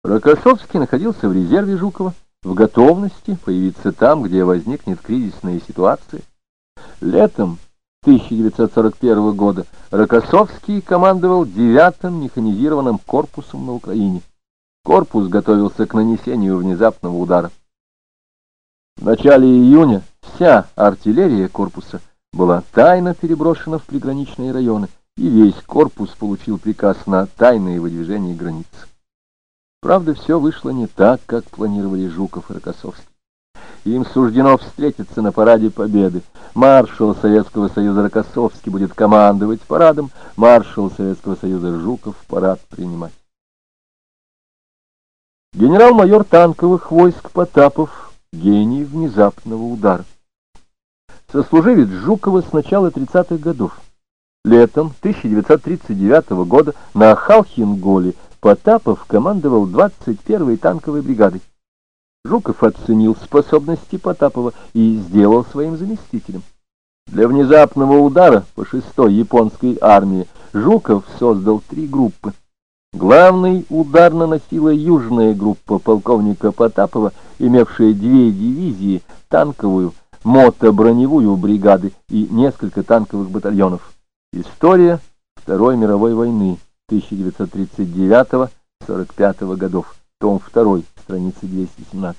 Рокоссовский находился в резерве Жукова, в готовности появиться там, где возникнет кризисная ситуация. Летом 1941 года Рокоссовский командовал 9-м механизированным корпусом на Украине. Корпус готовился к нанесению внезапного удара. В начале июня вся артиллерия корпуса была тайно переброшена в приграничные районы, и весь корпус получил приказ на тайное выдвижение границ. Правда, все вышло не так, как планировали Жуков и Рокоссовский. Им суждено встретиться на параде Победы. Маршал Советского Союза Рокоссовский будет командовать парадом, маршал Советского Союза Жуков парад принимать. Генерал-майор танковых войск Потапов — гений внезапного удара. Сослуживец Жукова с начала 30-х годов. Летом 1939 года на Халхин-Голе Потапов командовал 21-й танковой бригадой. Жуков оценил способности Потапова и сделал своим заместителем. Для внезапного удара по 6-й японской армии Жуков создал 3 группы. Главный удар наносила южная группа полковника Потапова, имевшая 2 дивизии, танковую, мотоброневую бригады и несколько танковых батальонов. История Второй мировой войны 1939-45 годов. Том 2, страница 217.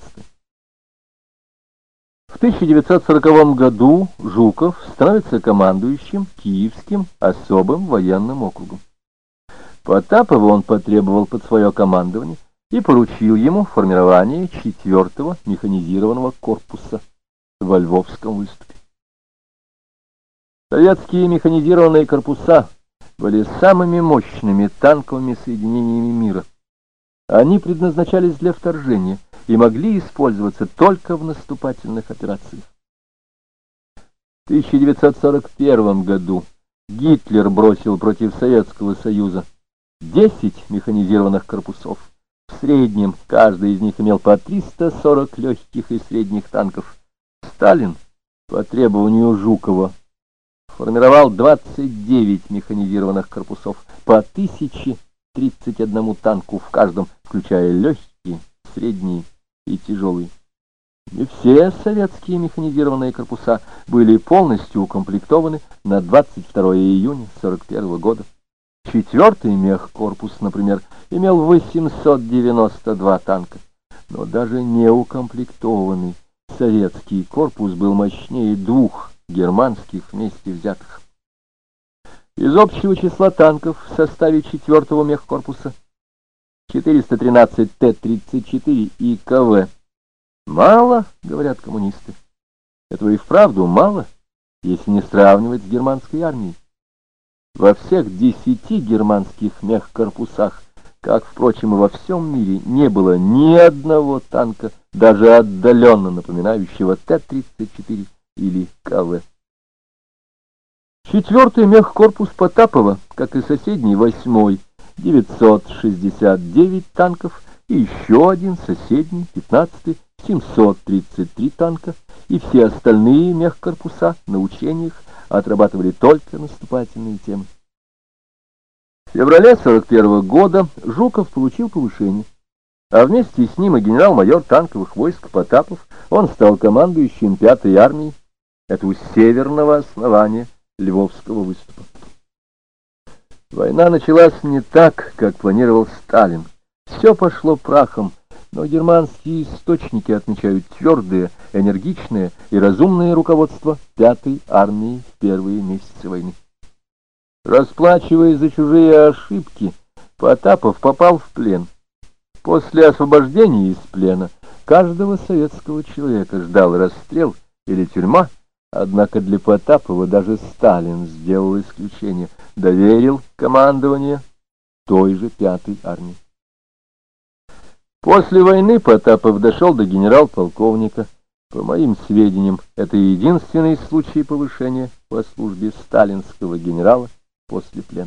В 1940 году Жуков становится командующим Киевским особым военным округом. Потапова он потребовал под свое командование и поручил ему формирование 4-го механизированного корпуса во Львовском выступе. Советские механизированные корпуса были самыми мощными танковыми соединениями мира. Они предназначались для вторжения и могли использоваться только в наступательных операциях. В 1941 году Гитлер бросил против Советского Союза 10 механизированных корпусов. В среднем каждый из них имел по 340 легких и средних танков. Сталин по требованию Жукова формировал 29 механизированных корпусов по 1031 танку в каждом, включая легкие, средние и тяжелые. Не все советские механизированные корпуса были полностью укомплектованы на 22 июня 1941 года. 4-й мехкорпус, например, имел 892 танка, но даже неукомплектованный советский корпус был мощнее 2 германских вместе взятых. Из общего числа танков в составе 4-го мехкорпуса 413 Т-34 и КВ. Мало, говорят коммунисты. Этого и вправду мало, если не сравнивать с германской армией. Во всех 10 германских мехкорпусах, как, впрочем, и во всем мире, не было ни одного танка, даже отдаленно напоминающего Т-34 или КВ. 4-й мехкорпус Потапова, как и соседний 8-й, 969 танков, и еще один соседний, 15-й, 733 танка, и все остальные мехкорпуса на учениях отрабатывали только наступательные темы. В феврале 1941 года Жуков получил повышение, а вместе с ним и генерал-майор танковых войск Потапов. Он стал командующим 5-й армией, это у северного основания Львовского выступа. Война началась не так, как планировал Сталин. Все пошло прахом, но германские источники отмечают твердое, энергичное и разумное руководство 5-й армии в первые месяцы войны. Расплачиваясь за чужие ошибки, Потапов попал в плен. После освобождения из плена каждого советского человека ждал расстрел или тюрьма, однако для Потапова даже Сталин сделал исключение, доверил командование той же 5-й армии. После войны Потапов дошел до генерал-полковника. По моим сведениям, это единственный случай повышения по службе сталинского генерала после плена.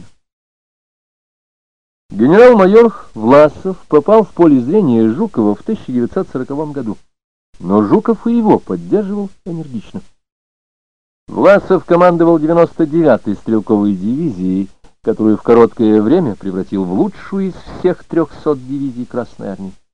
Генерал-майор Власов попал в поле зрения Жукова в 1940 году, но Жуков и его поддерживал энергично. Власов командовал 99-й стрелковой дивизией, которую в короткое время превратил в лучшую из всех 300 дивизий Красной Армии.